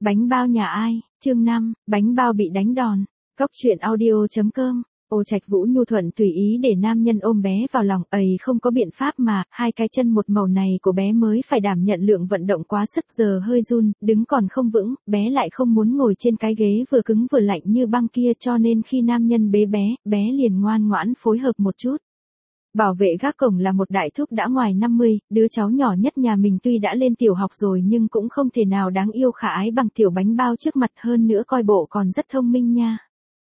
Bánh bao nhà ai, chương 5, bánh bao bị đánh đòn. Cóc truyện audio.com. Ô Trạch Vũ nhu thuận tùy ý để nam nhân ôm bé vào lòng, không có biện pháp mà, hai cái chân một màu này của bé mới phải đảm nhận lượng vận động quá sức, giờ hơi run, đứng còn không vững, bé lại không muốn ngồi trên cái ghế vừa cứng vừa lạnh như băng kia, cho nên khi nam nhân bế bé, bé liền ngoan ngoãn phối hợp một chút. Bảo vệ gác cổng là một đại thúc đã ngoài 50, đứa cháu nhỏ nhất nhà mình tuy đã lên tiểu học rồi nhưng cũng không thể nào đáng yêu khả ái bằng tiểu bánh bao trước mặt, hơn nữa coi bộ còn rất thông minh nha.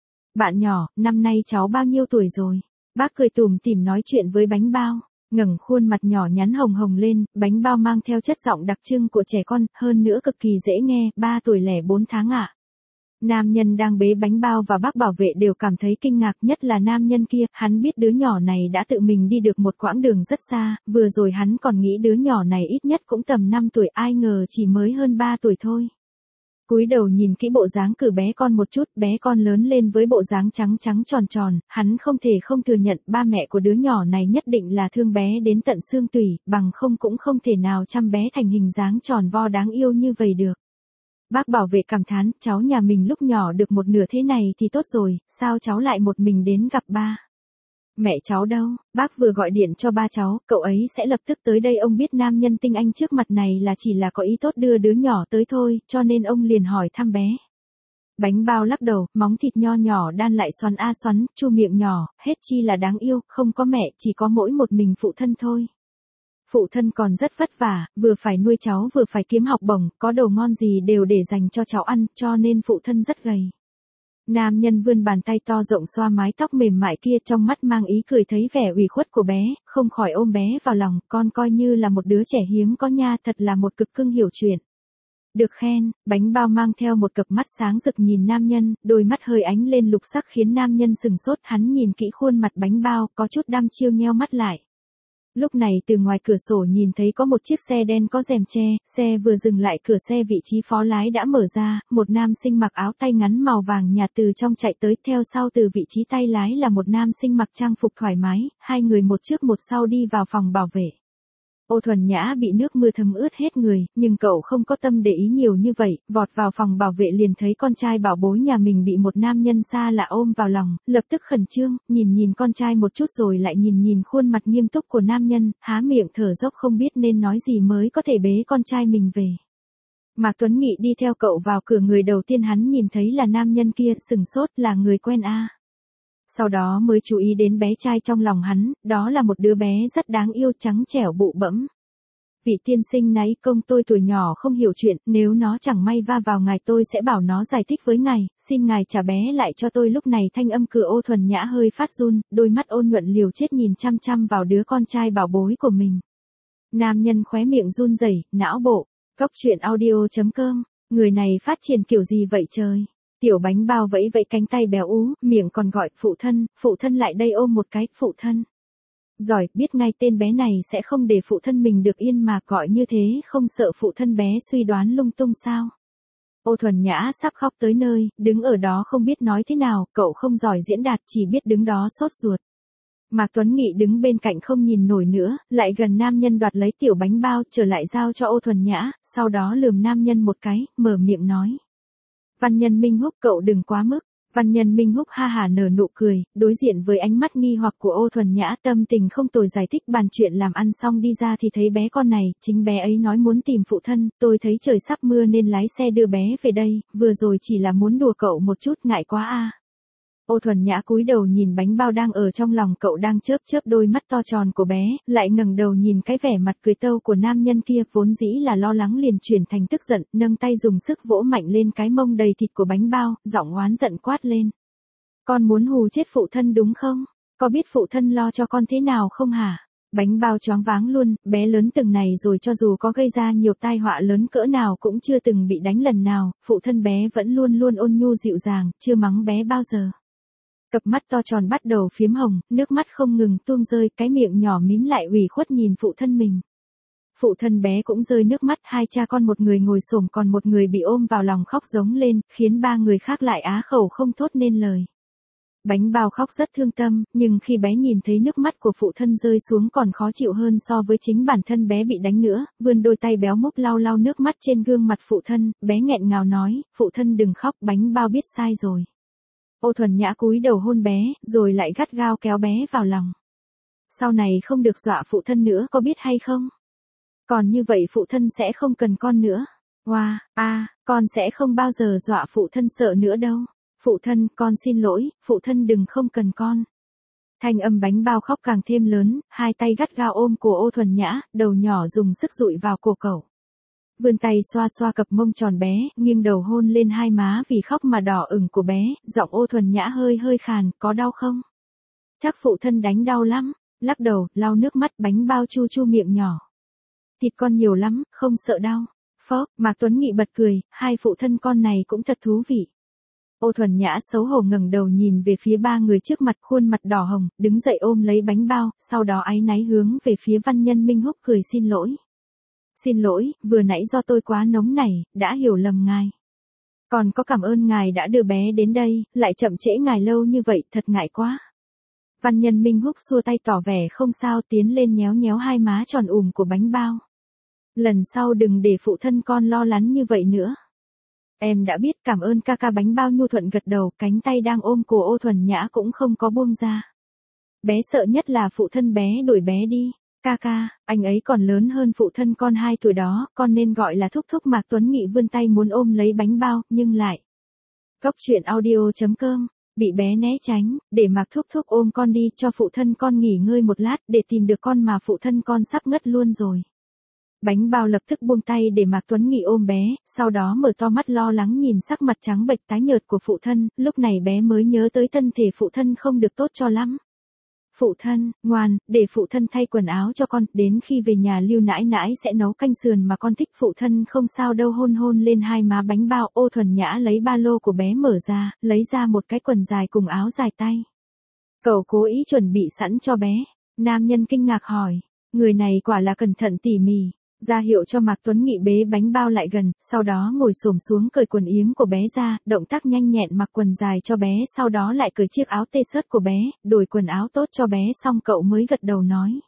Bạn nhỏ, năm nay cháu bao nhiêu tuổi rồi? Bác cười tủm tỉm nói chuyện với bánh bao, ngẩng khuôn mặt nhỏ nhắn hồng hồng lên, bánh bao mang theo chất giọng đặc trưng của trẻ con, hơn nữa cực kỳ dễ nghe, 3 tuổi lẻ 4 tháng ạ. Nam nhân đang bế bánh bao và bác bảo vệ đều cảm thấy kinh ngạc, nhất là nam nhân kia, hắn biết đứa nhỏ này đã tự mình đi được một quãng đường rất xa, vừa rồi hắn còn nghĩ đứa nhỏ này ít nhất cũng tầm 5 tuổi, ai ngờ chỉ mới hơn 3 tuổi thôi. Cúi đầu nhìn kỹ bộ dáng cử bé con một chút, bé con lớn lên với bộ dáng trắng trắng tròn tròn, hắn không thể không thừa nhận ba mẹ của đứa nhỏ này nhất định là thương bé đến tận xương tủy, bằng không cũng không thể nào chăm bé thành hình dáng tròn vo đáng yêu như vậy được. Bác bảo vệ cảm thán, cháu nhà mình lúc nhỏ được một nửa thế này thì tốt rồi, sao cháu lại một mình đến gặp ba? Mẹ cháu đâu? Bác vừa gọi điện cho ba cháu, cậu ấy sẽ lập tức tới đây. Ông biết nam nhân tinh anh trước mặt này là chỉ là có ý tốt đưa đứa nhỏ tới thôi, cho nên ông liền hỏi thăm bé. Bánh bao lắc đầu, móng thịt nho nhỏ đan lại xoắn a xoắn, chu miệng nhỏ, hết chi là đáng yêu, không có mẹ, chỉ có mỗi một mình phụ thân thôi. Phụ thân còn rất vất vả, vừa phải nuôi cháu vừa phải kiếm học bổng, có đồ ngon gì đều để dành cho cháu ăn, cho nên phụ thân rất gầy. Nam nhân vươn bàn tay to rộng xoa mái tóc mềm mại kia, trong mắt mang ý cười thấy vẻ ủy khuất của bé, không khỏi ôm bé vào lòng, con coi như là một đứa trẻ hiếm có nha, thật là một cực cưng hiểu chuyện. Được khen, bánh bao mang theo một cặp mắt sáng rực nhìn nam nhân, đôi mắt hơi ánh lên lục sắc khiến nam nhân sừng sốt, hắn nhìn kỹ khuôn mặt bánh bao, có chút đăm chiêu nheo mắt lại. Lúc này từ ngoài cửa sổ nhìn thấy có một chiếc xe đen có rèm che, xe vừa dừng lại cửa xe vị trí phó lái đã mở ra, một nam sinh mặc áo tay ngắn màu vàng nhạt từ trong chạy tới, theo sau từ vị trí tay lái là một nam sinh mặc trang phục thoải mái, hai người một trước một sau đi vào phòng bảo vệ. Ô Thuần Nhã bị nước mưa thấm ướt hết người, nhưng cậu không có tâm để ý nhiều như vậy, vọt vào phòng bảo vệ liền thấy con trai bảo bối nhà mình bị một nam nhân xa lạ ôm vào lòng, lập tức khẩn trương, nhìn con trai một chút rồi lại nhìn khuôn mặt nghiêm túc của nam nhân, há miệng thở dốc không biết nên nói gì mới có thể bế con trai mình về. Mạc Tuấn Nghị đi theo cậu vào cửa, người đầu tiên hắn nhìn thấy là nam nhân kia, sừng sốt, là người quen a. Sau đó mới chú ý đến bé trai trong lòng hắn, đó là một đứa bé rất đáng yêu, trắng trẻo bụ bẫm. Vị tiên sinh nãy công, tôi tuổi nhỏ không hiểu chuyện, nếu nó chẳng may va vào ngài tôi sẽ bảo nó giải thích với ngài, xin ngài trả bé lại cho tôi. Lúc này thanh âm cửa Ô Thuần Nhã hơi phát run, đôi mắt ôn nhuận liều chết nhìn chăm chăm vào đứa con trai bảo bối của mình. Nam nhân khóe miệng run rẩy, não bộ, cóc truyện audio.com, người này phát triển kiểu gì vậy trời? Tiểu bánh bao vẫy vẫy cánh tay béo ú, miệng còn gọi, phụ thân lại đây ôm một cái, phụ thân. Giỏi, biết ngay tên bé này sẽ không để phụ thân mình được yên mà gọi như thế, không sợ phụ thân bé suy đoán lung tung sao? Ô Thuần Nhã sắp khóc tới nơi, đứng ở đó không biết nói thế nào, cậu không giỏi diễn đạt, chỉ biết đứng đó sốt ruột. Mạc Tuấn Nghị đứng bên cạnh không nhìn nổi nữa, lại gần nam nhân đoạt lấy tiểu bánh bao, trở lại giao cho Ô Thuần Nhã, sau đó lườm nam nhân một cái, mở miệng nói. Văn Nhân Minh Húc, cậu đừng quá mức. Văn Nhân Minh Húc ha hả nở nụ cười, đối diện với ánh mắt nghi hoặc của Ô Thuần Nhã, tâm tình không tồi, giải thích bàn chuyện làm ăn xong đi ra thì thấy bé con này, chính bé ấy nói muốn tìm phụ thân, tôi thấy trời sắp mưa nên lái xe đưa bé về đây, vừa rồi chỉ là muốn đùa cậu một chút, ngại quá a. Ô Thuần Nhã cúi đầu nhìn bánh bao đang ở trong lòng cậu đang chớp chớp đôi mắt to tròn của bé, lại ngẩng đầu nhìn cái vẻ mặt cười tâu của nam nhân kia, vốn dĩ là lo lắng liền chuyển thành tức giận, nâng tay dùng sức vỗ mạnh lên cái mông đầy thịt của bánh bao, giọng oán giận quát lên. Con muốn hù chết phụ thân đúng không? Có biết phụ thân lo cho con thế nào không hả? Bánh bao choáng váng luôn, bé lớn từng này rồi cho dù có gây ra nhiều tai họa lớn cỡ nào cũng chưa từng bị đánh lần nào, phụ thân bé vẫn luôn luôn ôn nhu dịu dàng, chưa mắng bé bao giờ. Cặp mắt to tròn bắt đầu phiếm hồng, nước mắt không ngừng tuôn rơi, cái miệng nhỏ mím lại ủy khuất nhìn phụ thân mình. Phụ thân bé cũng rơi nước mắt, hai cha con một người ngồi xổm còn một người bị ôm vào lòng khóc giống lên, khiến ba người khác lại á khẩu không thốt nên lời. Bánh bao khóc rất thương tâm, nhưng khi bé nhìn thấy nước mắt của phụ thân rơi xuống còn khó chịu hơn so với chính bản thân bé bị đánh nữa, vươn đôi tay béo múc lau lau nước mắt trên gương mặt phụ thân, bé nghẹn ngào nói, phụ thân đừng khóc, bánh bao biết sai rồi. Ô Thuần Nhã cúi đầu hôn bé, rồi lại gắt gao kéo bé vào lòng. Sau này không được dọa phụ thân nữa có biết hay không? Còn như vậy phụ thân sẽ không cần con nữa. Wow, con sẽ không bao giờ dọa phụ thân sợ nữa đâu. Phụ thân, con xin lỗi, phụ thân đừng không cần con. Thanh âm bánh bao khóc càng thêm lớn, hai tay gắt gao ôm cổ Ô Thuần Nhã, đầu nhỏ dùng sức dụi vào cổ cậu. Vươn tay xoa xoa cặp mông tròn bé, nghiêng đầu hôn lên hai má vì khóc mà đỏ ửng của bé, giọng Ô Thuần Nhã hơi hơi khàn, có đau không? Chắc phụ thân đánh đau lắm, lắc đầu, lau nước mắt bánh bao chu chu miệng nhỏ. Thịt con nhiều lắm, không sợ đau. Phó, Mạc Tuấn Nghị bật cười, hai phụ thân con này cũng thật thú vị. Ô Thuần Nhã xấu hổ ngẩng đầu nhìn về phía ba người trước mặt khuôn mặt đỏ hồng, đứng dậy ôm lấy bánh bao, sau đó áy náy hướng về phía Văn Nhân Minh Húc cười xin lỗi. Xin lỗi, vừa nãy do tôi quá nóng nảy, đã hiểu lầm ngài. Còn có cảm ơn ngài đã đưa bé đến đây, lại chậm trễ ngài lâu như vậy, thật ngại quá. Văn Nhân Minh Húc xua tay tỏ vẻ không sao tiến lên nhéo nhéo hai má tròn của bánh bao. Lần sau đừng để phụ thân con lo lắng như vậy nữa. Em đã biết cảm ơn ca ca bánh bao nhu thuận gật đầu, cánh tay đang ôm cổ Ô Thuần Nhã cũng không có buông ra. Bé sợ nhất là phụ thân bé đuổi bé đi. Ca ca, anh ấy còn lớn hơn phụ thân con 2 tuổi đó, con nên gọi là thúc thúc. Mạc Tuấn Nghị vươn tay muốn ôm lấy bánh bao, nhưng lại. Góc truyện audio.com, bị bé né tránh, để Mạc thúc thúc ôm con đi cho phụ thân con nghỉ ngơi một lát để tìm được con mà phụ thân con sắp ngất luôn rồi. Bánh bao lập tức buông tay để Mạc Tuấn Nghị ôm bé, sau đó mở to mắt lo lắng nhìn sắc mặt trắng bệch tái nhợt của phụ thân, lúc này bé mới nhớ tới thân thể phụ thân không được tốt cho lắm. Phụ thân, ngoan, để phụ thân thay quần áo cho con, đến khi về nhà Lưu nãi nãi sẽ nấu canh sườn mà con thích. Phụ thân không sao đâu. Hôn hôn lên hai má bánh bao. Ô Thuần Nhã lấy ba lô của bé mở ra, lấy ra một cái quần dài cùng áo dài tay. Cậu cố ý chuẩn bị sẵn cho bé. Nam nhân kinh ngạc hỏi, người này quả là cẩn thận tỉ mỉ. Ra hiệu cho Mạc Tuấn Nghị bế bánh bao lại gần, sau đó ngồi xổm xuống cởi quần yếm của bé ra, động tác nhanh nhẹn mặc quần dài cho bé, sau đó lại cởi chiếc áo t-shirt của bé, đổi quần áo tốt cho bé xong cậu mới gật đầu nói.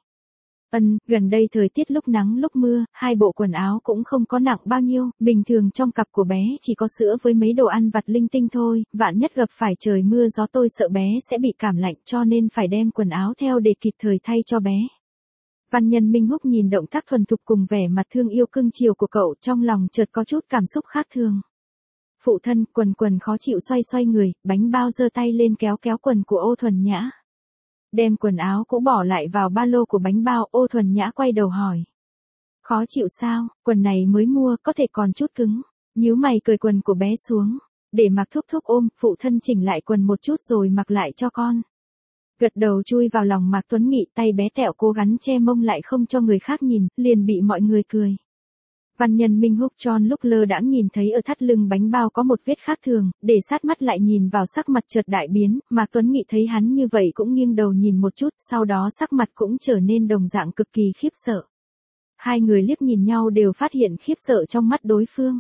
Gần đây thời tiết lúc nắng lúc mưa, hai bộ quần áo cũng không có nặng bao nhiêu, bình thường trong cặp của bé chỉ có sữa với mấy đồ ăn vặt linh tinh thôi, vạn nhất gặp phải trời mưa gió tôi sợ bé sẽ bị cảm lạnh cho nên phải đem quần áo theo để kịp thời thay cho bé. Văn Nhân Minh Húc nhìn động tác thuần thục cùng vẻ mặt thương yêu cưng chiều của cậu, trong lòng chợt có chút cảm xúc khác thường. Phụ thân, quần khó chịu xoay xoay người, bánh bao giơ tay lên kéo quần của Ô Thuần Nhã. Đem quần áo cũ bỏ lại vào ba lô của bánh bao. Ô Thuần Nhã quay đầu hỏi. Khó chịu sao, quần này mới mua, có thể còn chút cứng. Nhíu mày cởi quần của bé xuống, để Mạc thúc thúc ôm, phụ thân chỉnh lại quần một chút rồi mặc lại cho con. Gật đầu chui vào lòng Mạc Tuấn Nghị, tay bé tẹo cố gắng che mông lại không cho người khác nhìn, liền bị mọi người cười. Văn Nhân Minh Húc tròn lúc lơ đãng nhìn thấy ở thắt lưng bánh bao có một vết khác thường, để sát mắt lại nhìn vào sắc mặt chợt đại biến, Mạc Tuấn Nghị thấy hắn như vậy cũng nghiêng đầu nhìn một chút, sau đó sắc mặt cũng trở nên đồng dạng cực kỳ khiếp sợ. Hai người liếc nhìn nhau đều phát hiện khiếp sợ trong mắt đối phương.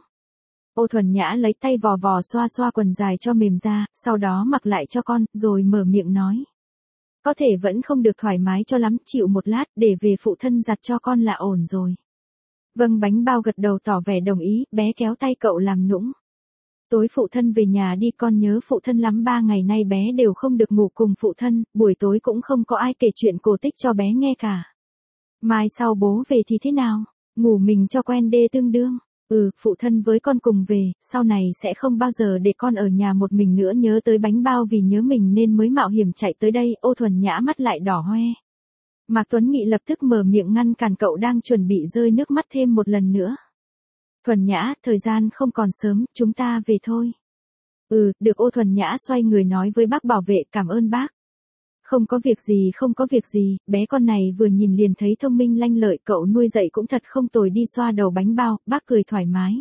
Ô Thuần Nhã lấy tay vò vò xoa xoa quần dài cho mềm ra, sau đó mặc lại cho con, rồi mở miệng nói. Có thể vẫn không được thoải mái cho lắm, chịu một lát, để về phụ thân giặt cho con là ổn rồi. Vâng, bánh bao gật đầu tỏ vẻ đồng ý, bé kéo tay cậu làm nũng. Tối phụ thân về nhà đi, con nhớ phụ thân lắm, 3 ngày nay bé đều không được ngủ cùng phụ thân, buổi tối cũng không có ai kể chuyện cổ tích cho bé nghe cả. Mai sau bố về thì thế nào? Ngủ mình cho quen đê tương đương. Phụ thân với con cùng về, sau này sẽ không bao giờ để con ở nhà một mình nữa. Nhớ tới bánh bao vì nhớ mình nên mới mạo hiểm chạy tới đây. Ô Thuần Nhã mắt lại đỏ hoe. Mạc Tuấn Nghị lập tức mở miệng ngăn cản cậu đang chuẩn bị rơi nước mắt thêm một lần nữa. Thuần Nhã, thời gian không còn sớm, chúng ta về thôi. Được. Ô Thuần Nhã xoay người nói với bác bảo vệ, cảm ơn bác. Không có việc gì, bé con này vừa nhìn liền thấy thông minh lanh lợi, cậu nuôi dạy cũng thật không tồi. Đi xoa đầu bánh bao, bác cười thoải mái.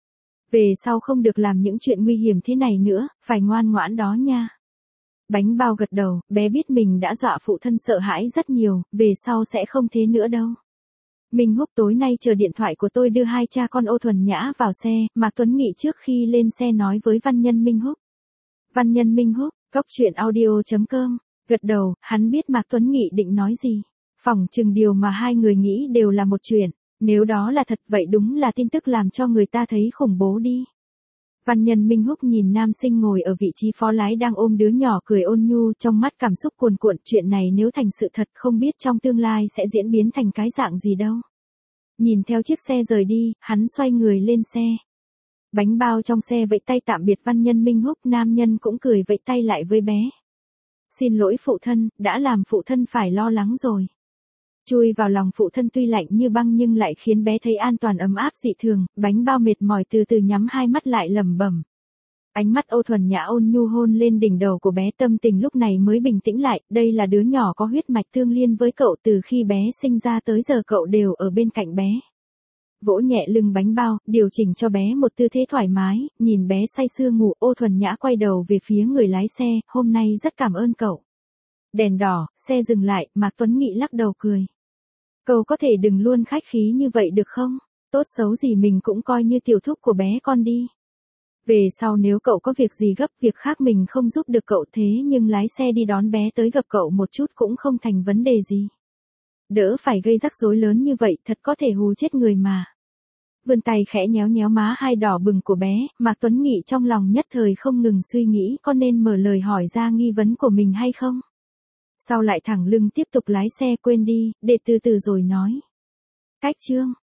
Về sau không được làm những chuyện nguy hiểm thế này nữa, phải ngoan ngoãn đó nha. Bánh bao gật đầu, bé biết mình đã dọa phụ thân sợ hãi rất nhiều, về sau sẽ không thế nữa đâu. Minh Húc, tối nay chờ điện thoại của tôi đưa hai cha con Ô Thuần Nhã vào xe. Mạc Tuấn Nghị trước khi lên xe nói với Văn Nhân Minh Húc. Văn Nhân Minh Húc, Cóc truyện audio.com, gật đầu, hắn biết Mạc Tuấn Nghị định nói gì. Phỏng chừng điều mà hai người nghĩ đều là một chuyện, nếu đó là thật vậy đúng là tin tức làm cho người ta thấy khủng bố đi. Văn Nhân Minh Húc nhìn nam sinh ngồi ở vị trí phó lái đang ôm đứa nhỏ cười ôn nhu, trong mắt cảm xúc cuồn cuộn, chuyện này nếu thành sự thật không biết trong tương lai sẽ diễn biến thành cái dạng gì đâu. Nhìn theo chiếc xe rời đi, hắn xoay người lên xe. Bánh bao trong xe vẫy tay tạm biệt Văn Nhân Minh Húc, nam nhân cũng cười vẫy tay lại với bé. Xin lỗi phụ thân, đã làm phụ thân phải lo lắng rồi. Chui vào lòng phụ thân tuy lạnh như băng nhưng lại khiến bé thấy an toàn ấm áp dị thường, bánh bao mệt mỏi từ từ nhắm hai mắt lại lẩm bẩm. Ánh mắt Âu Thuần Nhã ôn nhu hôn lên đỉnh đầu của bé, tâm tình lúc này mới bình tĩnh lại, đây là đứa nhỏ có huyết mạch tương liên với cậu, từ khi bé sinh ra tới giờ cậu đều ở bên cạnh bé. Vỗ nhẹ lưng bánh bao, điều chỉnh cho bé một tư thế thoải mái, nhìn bé say sưa ngủ, Âu Thuần Nhã quay đầu về phía người lái xe, hôm nay rất cảm ơn cậu. Đèn đỏ, xe dừng lại, Mạc Tuấn Nghị lắc đầu cười. Cậu có thể đừng luôn khách khí như vậy được không? Tốt xấu gì mình cũng coi như tiểu thúc của bé con đi. Về sau nếu cậu có việc gì gấp, việc khác mình không giúp được cậu, thế nhưng lái xe đi đón bé tới gặp cậu một chút cũng không thành vấn đề gì. Đỡ phải gây rắc rối lớn như vậy, thật có thể hù chết người mà. Vươn tay khẽ nhéo nhéo má hai đỏ bừng của bé, Mạc Tuấn Nghị trong lòng nhất thời không ngừng suy nghĩ có nên mở lời hỏi ra nghi vấn của mình hay không. Sau lại thẳng lưng tiếp tục lái xe, quên đi, để từ từ rồi nói. Cách chương